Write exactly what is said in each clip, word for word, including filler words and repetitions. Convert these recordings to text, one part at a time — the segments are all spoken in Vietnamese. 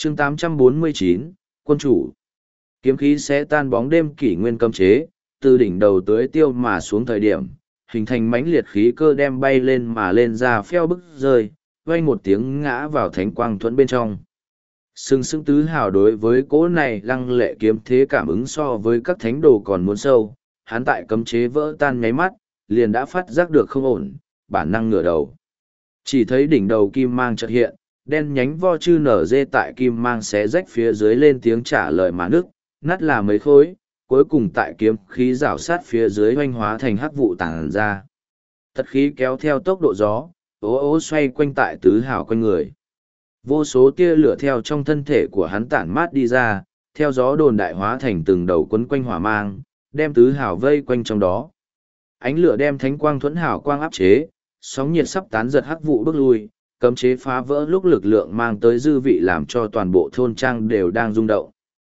chương tám trăm bốn mươi chín, quân chủ. Kiếm khí sẽ tan bóng đêm kỷ nguyên cấm chế, từ đỉnh đầu tới tiêu mà xuống thời điểm, hình thành mãnh liệt khí cơ đem bay lên mà lên ra pheo bức rơi, vang một tiếng ngã vào thánh quang thuẫn bên trong. Sừng sững tứ hào đối với cỗ này lăng lệ kiếm thế cảm ứng so với các thánh đồ còn muốn sâu, hắn tại cấm chế vỡ tan nháy mắt, liền đã phát giác được không ổn, bản năng ngửa đầu. Chỉ thấy đỉnh đầu kim mang chợt hiện, đen nhánh vo chư nở dê tại kim mang xé rách phía dưới lên tiếng trả lời mà nước, nát là mấy khối, cuối cùng tại kiếm khí rảo sát phía dưới hoanh hóa thành hắc vụ tàng ra. Tật khí kéo theo tốc độ gió, ố ố xoay quanh tại tứ hào quanh người. Vô số tia lửa theo trong thân thể của hắn tản mát đi ra, theo gió đồn đại hóa thành từng đầu quấn quanh hỏa mang, đem tứ hào vây quanh trong đó. Ánh lửa đem thánh quang thuẫn hào quang áp chế, sóng nhiệt sắp tán giật hắc vụ bước lui, cấm chế phá vỡ lúc lực lượng mang tới dư vị làm cho toàn bộ thôn trang đều đang rung động.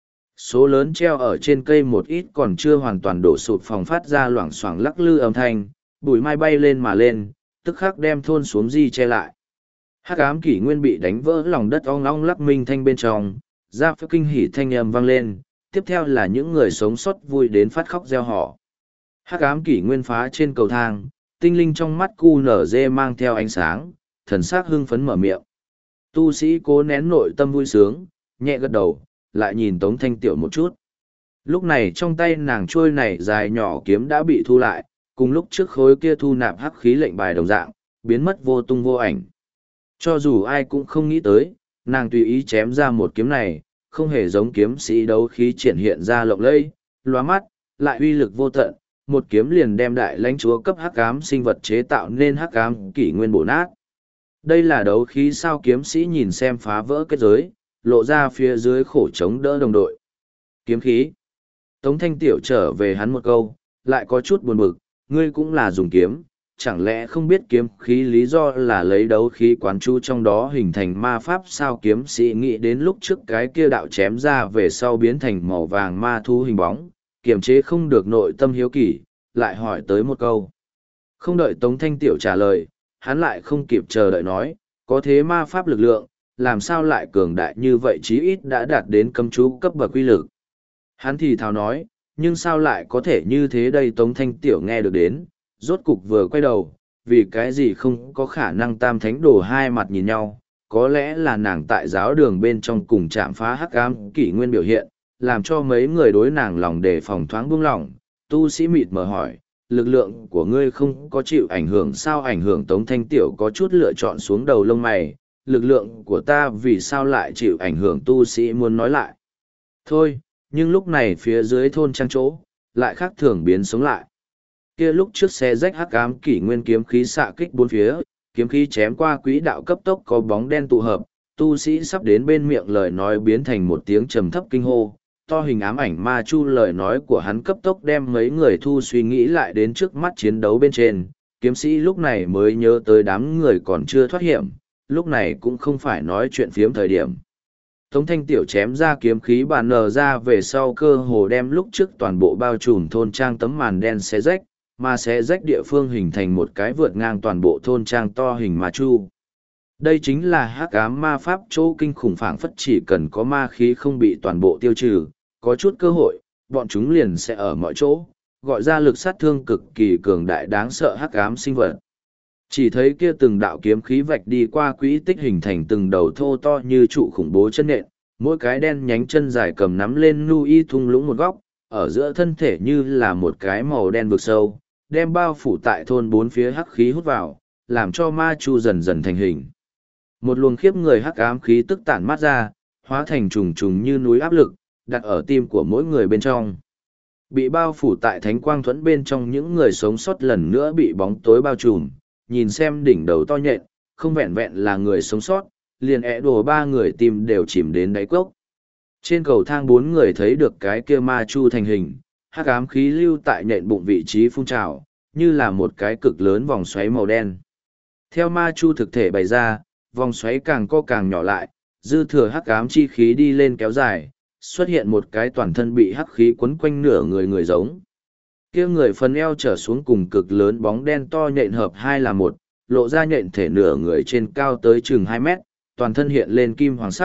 Số lớn treo ở trên cây một ít còn chưa hoàn toàn đổ sụp phòng phát ra loảng xoảng lắc lư âm thanh, bụi mai bay lên mà lên, tức khắc đem thôn xuống di che lại. Hắc ám kỷ nguyên bị đánh vỡ lòng đất ong ong lắc minh thanh bên trong, ra phép kinh hỉ thanh âm vang lên, tiếp theo là những người sống sót vui đến phát khóc reo hò. Hắc ám kỷ nguyên phá trên cầu thang, tinh linh trong mắt cu nở dê mang theo ánh sáng, thần sắc hưng phấn mở miệng. Tu sĩ cố nén nội tâm vui sướng, nhẹ gật đầu, lại nhìn Tống Thanh Tiểu một chút. Lúc này trong tay nàng trôi này dài nhỏ kiếm đã bị thu lại, cùng lúc trước khối kia thu nạp hắc khí lệnh bài đồng dạng, biến mất vô tung vô ảnh. Cho dù ai cũng không nghĩ tới, nàng tùy ý chém ra một kiếm này, không hề giống kiếm sĩ đấu khí triển hiện ra lộng lẫy, lóa mắt, lại uy lực vô tận, một kiếm liền đem đại lãnh chúa cấp hắc ám sinh vật chế tạo nên hắc ám kỷ nguyên bổ nát. Đây là đấu khí sao? Kiếm sĩ nhìn xem phá vỡ kết giới, lộ ra phía dưới khổ chống đỡ đồng đội. Kiếm khí. Tống Thanh Tiểu trở về hắn một câu, lại có chút buồn bực, ngươi cũng là dùng kiếm, chẳng lẽ không biết kiếm khí lý do là lấy đấu khí quán chú trong đó hình thành ma pháp sao? Kiếm sĩ nghĩ đến lúc trước cái kia đạo chém ra về sau biến thành màu vàng ma thú hình bóng, kiềm chế không được nội tâm hiếu kỳ, lại hỏi tới một câu. Không đợi Tống Thanh Tiểu trả lời, hắn lại không kịp chờ đợi nói, có thế ma pháp lực lượng, làm sao lại cường đại như vậy, chí ít đã đạt đến cấm chú cấp bậc quy lực. Hắn thì thào nói, nhưng sao lại có thể như thế đây? Tống Thanh Tiểu nghe được đến, rốt cục vừa quay đầu, vì cái gì không có khả năng tam thánh đồ hai mặt nhìn nhau, có lẽ là nàng tại giáo đường bên trong cùng chạm phá hắc ám kỷ nguyên biểu hiện, làm cho mấy người đối nàng lòng đề phòng thoáng buông lỏng. Tu sĩ mịt mờ hỏi, lực lượng của ngươi không có chịu ảnh hưởng sao? Ảnh hưởng? Tống Thanh Tiểu có chút lựa chọn xuống đầu lông mày, lực lượng của ta vì sao lại chịu ảnh hưởng? Tu sĩ muốn nói lại thôi, nhưng lúc này phía dưới thôn trang chỗ lại khác thường biến sống lại. Kia lúc trước xe rách hắc ám kỷ nguyên kiếm khí xạ kích bốn phía, kiếm khí chém qua quỹ đạo cấp tốc có bóng đen tụ hợp, tu sĩ sắp đến bên miệng lời nói biến thành một tiếng trầm thấp kinh hô. To hình ám ảnh ma chu lời nói của hắn cấp tốc đem mấy người thu suy nghĩ lại đến trước mắt chiến đấu bên trên, kiếm sĩ lúc này mới nhớ tới đám người còn chưa thoát hiểm, lúc này cũng không phải nói chuyện phiếm thời điểm. Tống Thanh Tiểu chém ra kiếm khí bàn nở ra về sau, cơ hồ đem lúc trước toàn bộ bao trùm thôn trang tấm màn đen xé rách, mà xé rách địa phương hình thành một cái vượt ngang toàn bộ thôn trang to hình ma chu. Đây chính là hắc ám ma pháp chỗ kinh khủng, phảng phất chỉ cần có ma khí không bị toàn bộ tiêu trừ, có chút cơ hội, bọn chúng liền sẽ ở mọi chỗ, gọi ra lực sát thương cực kỳ cường đại đáng sợ hắc ám sinh vật. Chỉ thấy kia từng đạo kiếm khí vạch đi qua quỹ tích hình thành từng đầu thô to như trụ khủng bố chân nện, mỗi cái đen nhánh chân dài cầm nắm lên nu y thung lũng một góc, ở giữa thân thể như là một cái màu đen vực sâu, đem bao phủ tại thôn bốn phía hắc khí hút vào, làm cho ma chu dần dần thành hình. Một luồng khiếp người hắc ám khí tức tản mát ra, hóa thành trùng trùng như núi áp lực, đặt ở tim của mỗi người bên trong. Bị bao phủ tại thánh quang thuẫn bên trong những người sống sót lần nữa bị bóng tối bao trùm, nhìn xem đỉnh đầu to nhện, không vẹn vẹn là người sống sót, liền ẹ đồ ba người tim đều chìm đến đáy cốc. Trên cầu thang bốn người thấy được cái kia ma chu thành hình, hắc ám khí lưu tại nhện bụng vị trí phun trào, như là một cái cực lớn vòng xoáy màu đen. Theo ma chu thực thể bày ra, vòng xoáy càng co càng nhỏ lại, dư thừa hắc ám chi khí đi lên kéo dài, xuất hiện một cái toàn thân bị hắc khí quấn quanh nửa người người giống. Kia người phần eo trở xuống cùng cực lớn bóng đen to nhện hợp hai là một, lộ ra nhện thể nửa người trên cao tới chừng hai mét, toàn thân hiện lên kim hoàng sắc,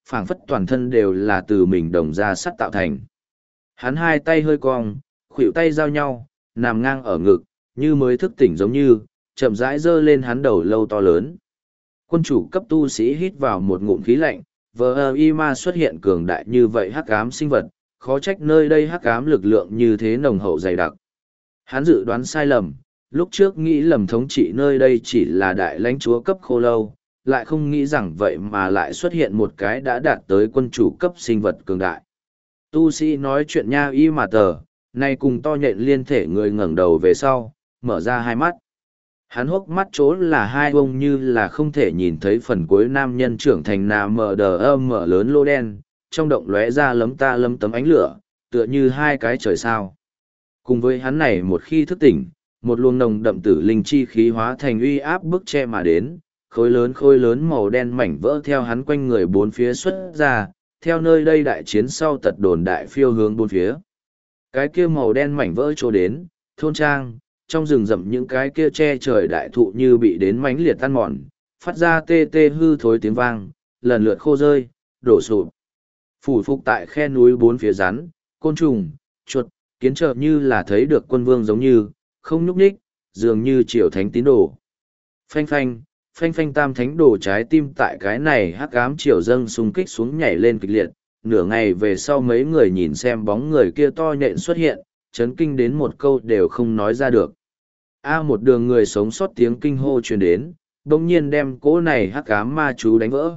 phảng phất toàn thân đều là từ mình đồng ra sắt tạo thành. Hắn hai tay hơi cong, khuỷu tay giao nhau, nằm ngang ở ngực, như mới thức tỉnh giống như, chậm rãi giơ lên hắn đầu lâu to lớn. Quân chủ cấp tu sĩ hít vào một ngụm khí lạnh, vờ y ma xuất hiện cường đại như vậy hắc ám sinh vật, khó trách nơi đây hắc ám lực lượng như thế nồng hậu dày đặc. Hắn dự đoán sai lầm, lúc trước nghĩ lầm thống trị nơi đây chỉ là đại lãnh chúa cấp khô lâu, lại không nghĩ rằng vậy mà lại xuất hiện một cái đã đạt tới quân chủ cấp sinh vật cường đại. Tu sĩ nói chuyện nha y mà tờ, nay cùng to nhện liên thể người ngẩng đầu về sau, mở ra hai mắt. Hắn hốc mắt chỗ là hai bông như là không thể nhìn thấy phần cuối nam nhân trưởng thành nà mờ đờ âm mở lớn lô đen, trong động lóe ra lấm ta lấm tấm ánh lửa, tựa như hai cái trời sao. Cùng với hắn này một khi thức tỉnh, một luồng nồng đậm tử linh chi khí hóa thành uy áp bức che mà đến, khối lớn khối lớn màu đen mảnh vỡ theo hắn quanh người bốn phía xuất ra, theo nơi đây đại chiến sau tật đồn đại phiêu hướng bốn phía. Cái kia màu đen mảnh vỡ trô đến, thôn trang, trong rừng rậm những cái kia che trời đại thụ như bị đến mánh liệt tan mòn, phát ra tê tê hư thối tiếng vang, lần lượt khô rơi, đổ sụp. Phủ phục tại khe núi bốn phía rắn, côn trùng, chuột, kiến trợ như là thấy được quân vương giống như, không nhúc nhích, dường như triều thánh tín đồ. Phanh phanh, phanh phanh tam thánh đồ trái tim tại cái này hắc ám triều dâng xung kích xuống nhảy lên kịch liệt, nửa ngày về sau mấy người nhìn xem bóng người kia to nhện xuất hiện, chấn kinh đến một câu đều không nói ra được. A một đường người sống sót tiếng kinh hô truyền đến, đồng nhiên đem cỗ này hắc ám ma chú đánh vỡ.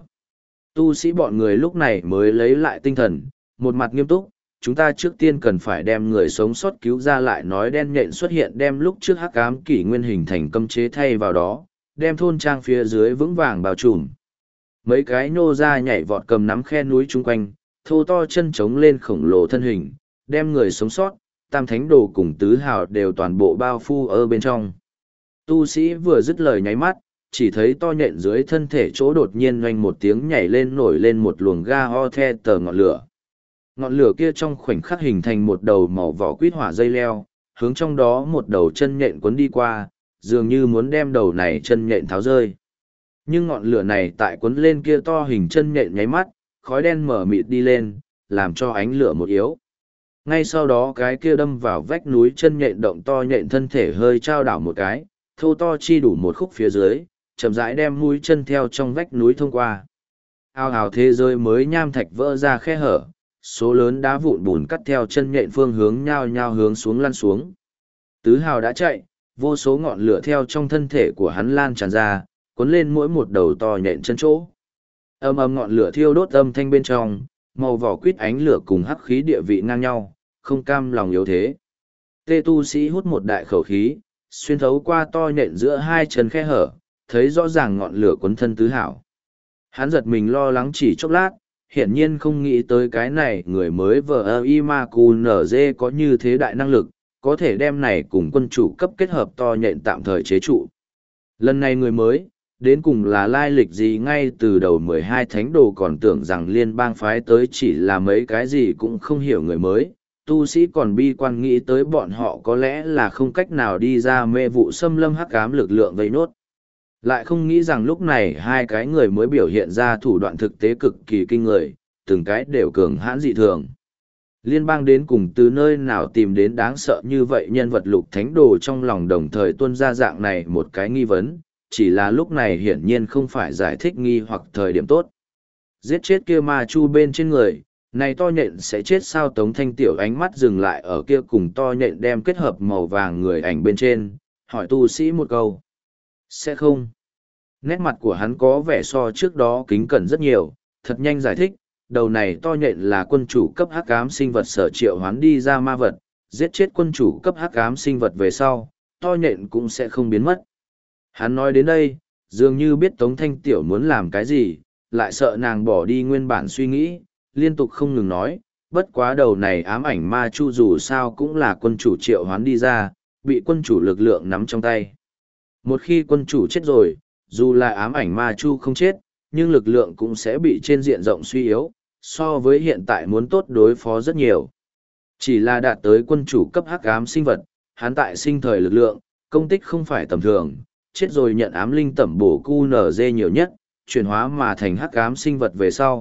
Tu sĩ bọn người lúc này mới lấy lại tinh thần, một mặt nghiêm túc, chúng ta trước tiên cần phải đem người sống sót cứu ra lại nói đen nhện xuất hiện đem lúc trước hắc ám kỷ nguyên hình thành cấm chế thay vào đó, đem thôn trang phía dưới vững vàng bao trùm. Mấy cái nhô ra nhảy vọt cầm nắm khe núi chung quanh, thô to chân trống lên khổng lồ thân hình, đem người sống sót, tam thánh đồ cùng tứ hào đều toàn bộ bao phủ ở bên trong. Tu sĩ vừa dứt lời nháy mắt, chỉ thấy to nhện dưới thân thể chỗ đột nhiên oanh một tiếng nhảy lên nổi lên một luồng ga ho the tờ ngọn lửa. Ngọn lửa kia trong khoảnh khắc hình thành một đầu màu vỏ quýt hỏa dây leo, hướng trong đó một đầu chân nhện cuốn đi qua, dường như muốn đem đầu này chân nhện tháo rơi. Nhưng ngọn lửa này tại cuốn lên kia to hình chân nhện nháy mắt, khói đen mở mịt đi lên, làm cho ánh lửa một yếu. Ngay sau đó cái kia đâm vào vách núi chân nhện động to nhện thân thể hơi trao đảo một cái, thô to chi đủ một khúc phía dưới, chậm rãi đem mũi chân theo trong vách núi thông qua. Ao ào thế giới mới nham thạch vỡ ra khe hở, số lớn đá vụn bùn cắt theo chân nhện phương hướng nhao nhao hướng xuống lăn xuống. Tứ hào đã chạy, vô số ngọn lửa theo trong thân thể của hắn lan tràn ra, cuốn lên mỗi một đầu to nhện chân chỗ. Âm âm ngọn lửa thiêu đốt âm thanh bên trong, màu vỏ quýt ánh lửa cùng hắc khí địa vị ngang nhau, không cam lòng yếu thế. Tê tu sĩ hút một đại khẩu khí, xuyên thấu qua to nhện giữa hai chân khe hở, thấy rõ ràng ngọn lửa cuốn thân tứ hảo. Hắn giật mình lo lắng chỉ chốc lát, hiển nhiên không nghĩ tới cái này người mới vờ y ma cù nở dê có như thế đại năng lực, có thể đem này cùng quân chủ cấp kết hợp to nhện tạm thời chế trụ. Lần này người mới, đến cùng là lai lịch gì ngay từ đầu mười hai thánh đồ còn tưởng rằng liên bang phái tới chỉ là mấy cái gì cũng không hiểu người mới. Tu sĩ còn bi quan nghĩ tới bọn họ có lẽ là không cách nào đi ra mê vụ xâm lâm hắc ám lực lượng vây nốt. Lại không nghĩ rằng lúc này hai cái người mới biểu hiện ra thủ đoạn thực tế cực kỳ kinh người, từng cái đều cường hãn dị thường. Liên bang đến cùng từ nơi nào tìm đến đáng sợ như vậy nhân vật lục thánh đồ trong lòng đồng thời tuôn ra dạng này một cái nghi vấn, chỉ là lúc này hiển nhiên không phải giải thích nghi hoặc thời điểm tốt. Giết chết kia ma chu bên trên người, này to nhện sẽ chết sao? Tống Thanh Tiểu ánh mắt dừng lại ở kia cùng to nhện đem kết hợp màu vàng người ảnh bên trên, hỏi tu sĩ một câu. Sẽ không. Nét mặt của hắn có vẻ so trước đó kính cẩn rất nhiều, thật nhanh giải thích, đầu này to nhện là quân chủ cấp hắc ám sinh vật sở triệu hoán đi ra ma vật, giết chết quân chủ cấp hắc ám sinh vật về sau, to nhện cũng sẽ không biến mất. Hắn nói đến đây, dường như biết Tống Thanh Tiểu muốn làm cái gì, lại sợ nàng bỏ đi nguyên bản suy nghĩ, liên tục không ngừng nói, bất quá đầu này ám ảnh ma chu dù sao cũng là quân chủ triệu hoán đi ra, bị quân chủ lực lượng nắm trong tay. Một khi quân chủ chết rồi, dù là ám ảnh ma chu không chết, nhưng lực lượng cũng sẽ bị trên diện rộng suy yếu, so với hiện tại muốn tốt đối phó rất nhiều. Chỉ là đạt tới quân chủ cấp hắc ám sinh vật, hắn tại sinh thời lực lượng, công tích không phải tầm thường, chết rồi nhận ám linh tẩm bổ cu nở dê nhiều nhất, chuyển hóa mà thành hắc ám sinh vật về sau,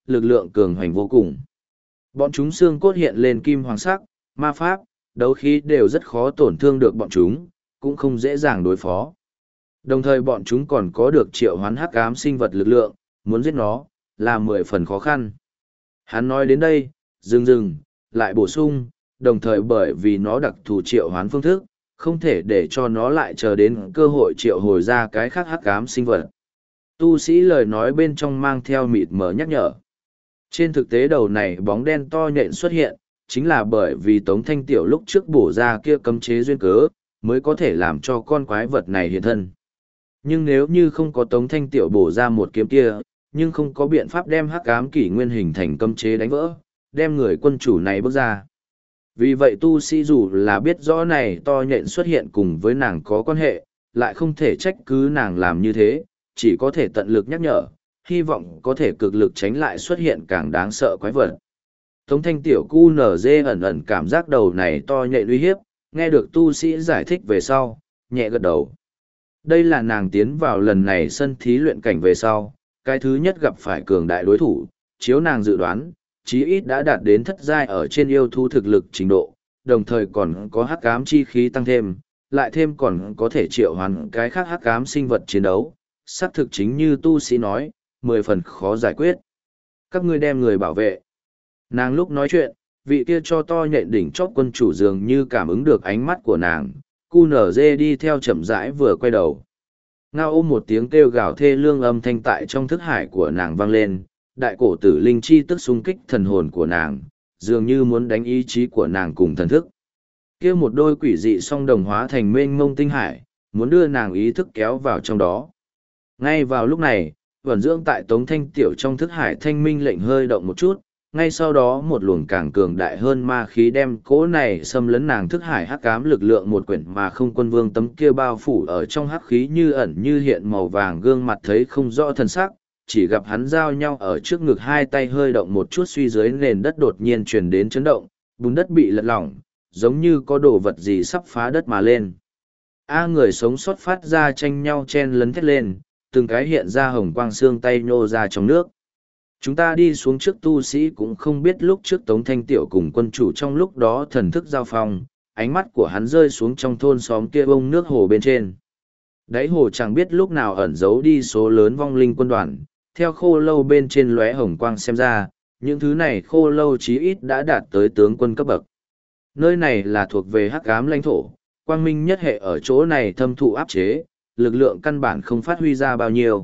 lực lượng cường hoành vô cùng. Bọn chúng xương cốt hiện lên kim hoàng sắc, ma pháp, đấu khí đều rất khó tổn thương được bọn chúng, cũng không dễ dàng đối phó. Đồng thời bọn chúng còn có được triệu hoán hắc ám sinh vật lực lượng, muốn giết nó, là mười phần khó khăn. Hắn nói đến đây, dừng dừng, lại bổ sung, đồng thời bởi vì nó đặc thù triệu hoán phương thức, không thể để cho nó lại chờ đến cơ hội triệu hồi ra cái khác hắc ám sinh vật. Tu sĩ lời nói bên trong mang theo mịt mờ nhắc nhở. Trên thực tế đầu này bóng đen to nhện xuất hiện, chính là bởi vì Tống Thanh Tiểu lúc trước bổ ra kia cấm chế duyên cớ, mới có thể làm cho con quái vật này hiện thân. Nhưng nếu như không có Tống Thanh Tiểu bổ ra một kiếm kia, nhưng không có biện pháp đem hắc ám kỷ nguyên hình thành cấm chế đánh vỡ, đem người quân chủ này bước ra. Vì vậy tu sĩ dù là biết rõ này to nhện xuất hiện cùng với nàng có quan hệ, lại không thể trách cứ nàng làm như thế, chỉ có thể tận lực nhắc nhở, hy vọng có thể cực lực tránh lại xuất hiện càng đáng sợ quái vật. Tống Thanh Tiểu cu nở dê ẩn ẩn cảm giác đầu này to nhện uy hiếp, nghe được tu sĩ giải thích về sau, nhẹ gật đầu. Đây là nàng tiến vào lần này sân thí luyện cảnh về sau, cái thứ nhất gặp phải cường đại đối thủ, chiếu nàng dự đoán, chí ít đã đạt đến thất giai ở trên yêu thú thực lực trình độ, đồng thời còn có hắc ám chi khí tăng thêm, lại thêm còn có thể triệu hoán cái khác hắc ám sinh vật chiến đấu, xác thực chính như tu sĩ nói, mười phần khó giải quyết. Các ngươi đem người bảo vệ. Nàng lúc nói chuyện, vị kia cho to nhện đỉnh chóp quân chủ dường như cảm ứng được ánh mắt của nàng, cu nở dê đi theo chậm rãi vừa quay đầu. Ngao ôm một tiếng kêu gào thê lương âm thanh tại trong thức hải của nàng vang lên, đại cổ tử linh chi tức xung kích thần hồn của nàng, dường như muốn đánh ý chí của nàng cùng thần thức. Kia một đôi quỷ dị song đồng hóa thành mênh mông tinh hải, muốn đưa nàng ý thức kéo vào trong đó. Ngay vào lúc này, vẩn dưỡng tại Tống Thanh Tiểu trong thức hải thanh minh lệnh hơi động một chút, ngay sau đó một luồng càng cường đại hơn ma khí đem cỗ này xâm lấn nàng thức hải hắc ám lực lượng một quyển mà không quân vương tấm kia bao phủ ở trong hắc khí như ẩn như hiện màu vàng gương mặt thấy không rõ thân sắc, chỉ gặp hắn giao nhau ở trước ngực hai tay hơi động một chút suy dưới nền đất đột nhiên truyền đến chấn động, bùn đất bị lật lỏng, giống như có đồ vật gì sắp phá đất mà lên. A người sống sót phát ra tranh nhau chen lấn thét lên, từng cái hiện ra hồng quang xương tay nhô ra trong nước. Chúng ta đi xuống trước tu sĩ cũng không biết lúc trước Tống Thanh Tiểu cùng quân chủ trong lúc đó thần thức giao phong, ánh mắt của hắn rơi xuống trong thôn xóm kia bông nước hồ bên trên. Đáy hồ chẳng biết lúc nào ẩn giấu đi số lớn vong linh quân đoàn, theo khô lâu bên trên lóe hồng quang xem ra, những thứ này khô lâu chí ít đã đạt tới tướng quân cấp bậc. Nơi này là thuộc về hắc ám lãnh thổ, quang minh nhất hệ ở chỗ này thâm thụ áp chế, lực lượng căn bản không phát huy ra bao nhiêu.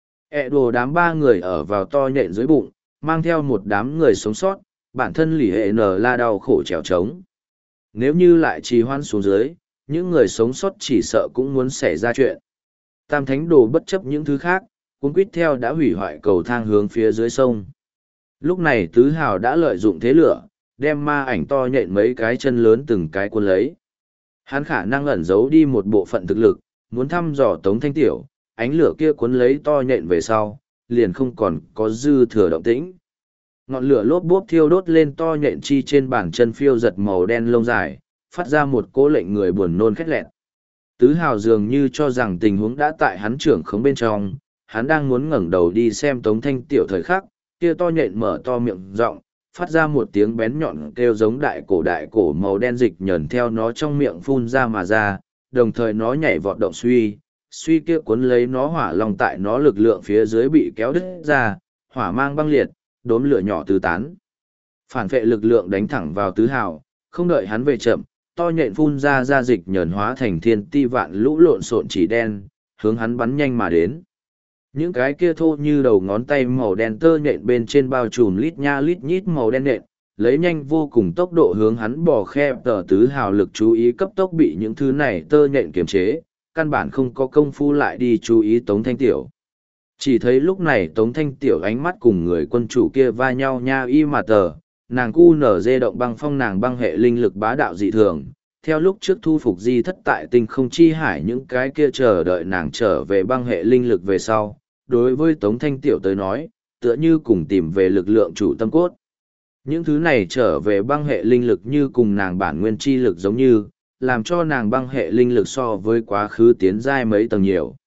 E đồ đám ba người ở vào to nhện dưới bụng, mang theo một đám người sống sót, bản thân lì hệ nở la đau khổ trèo trống. Nếu như lại trì hoãn xuống dưới, những người sống sót chỉ sợ cũng muốn xảy ra chuyện. Tam thánh đồ bất chấp những thứ khác, cuốn quýt theo đã hủy hoại cầu thang hướng phía dưới sông. Lúc này tứ hào đã lợi dụng thế lửa, đem ma ảnh to nhện mấy cái chân lớn từng cái cuốn lấy. Hắn khả năng ẩn giấu đi một bộ phận thực lực, muốn thăm dò Tống Thanh Tiểu, ánh lửa kia cuốn lấy to nhện về sau, liền không còn có dư thừa động tĩnh. Ngọn lửa lốp bốp thiêu đốt lên to nhện chi trên bàn chân phiêu giật màu đen lông dài, phát ra một cỗ lệnh người buồn nôn khét lẹn. Tứ hào dường như cho rằng tình huống đã tại hắn trưởng khống bên trong, hắn đang muốn ngẩng đầu đi xem Tống Thanh Tiểu thời khắc, kia to nhện mở to miệng rộng, phát ra một tiếng bén nhọn kêu giống đại cổ đại cổ màu đen dịch nhờn theo nó trong miệng phun ra mà ra, đồng thời nó nhảy vọt động suy, suy kia cuốn lấy nó hỏa lòng tại nó lực lượng phía dưới bị kéo đứt ra, hỏa mang băng liệt, đốm lửa nhỏ tứ tán. Phản vệ lực lượng đánh thẳng vào tứ hào, không đợi hắn về chậm, to nhện phun ra ra dịch nhờn hóa thành thiên ti vạn lũ lộn xộn chỉ đen, hướng hắn bắn nhanh mà đến. Những cái kia thô như đầu ngón tay màu đen tơ nhện bên trên bao trùm lít nha lít nhít màu đen nhện, lấy nhanh vô cùng tốc độ hướng hắn bỏ khe tờ tứ hào lực chú ý cấp tốc bị những thứ này tơ nhện kiềm chế, căn bản không có công phu lại đi chú ý Tống Thanh Tiểu. Chỉ thấy lúc này Tống Thanh Tiểu ánh mắt cùng người quân chủ kia va nhau nha y mà tờ, nàng cu nở dê động băng phong nàng băng hệ linh lực bá đạo dị thường. Theo lúc trước thu phục di thất tại tinh không chi hải những cái kia chờ đợi nàng trở về băng hệ linh lực về sau, đối với Tống Thanh Tiểu tới nói, tựa như cùng tìm về lực lượng chủ tâm cốt. Những thứ này trở về băng hệ linh lực như cùng nàng bản nguyên chi lực giống như, làm cho nàng băng hệ linh lực so với quá khứ tiến giai mấy tầng nhiều.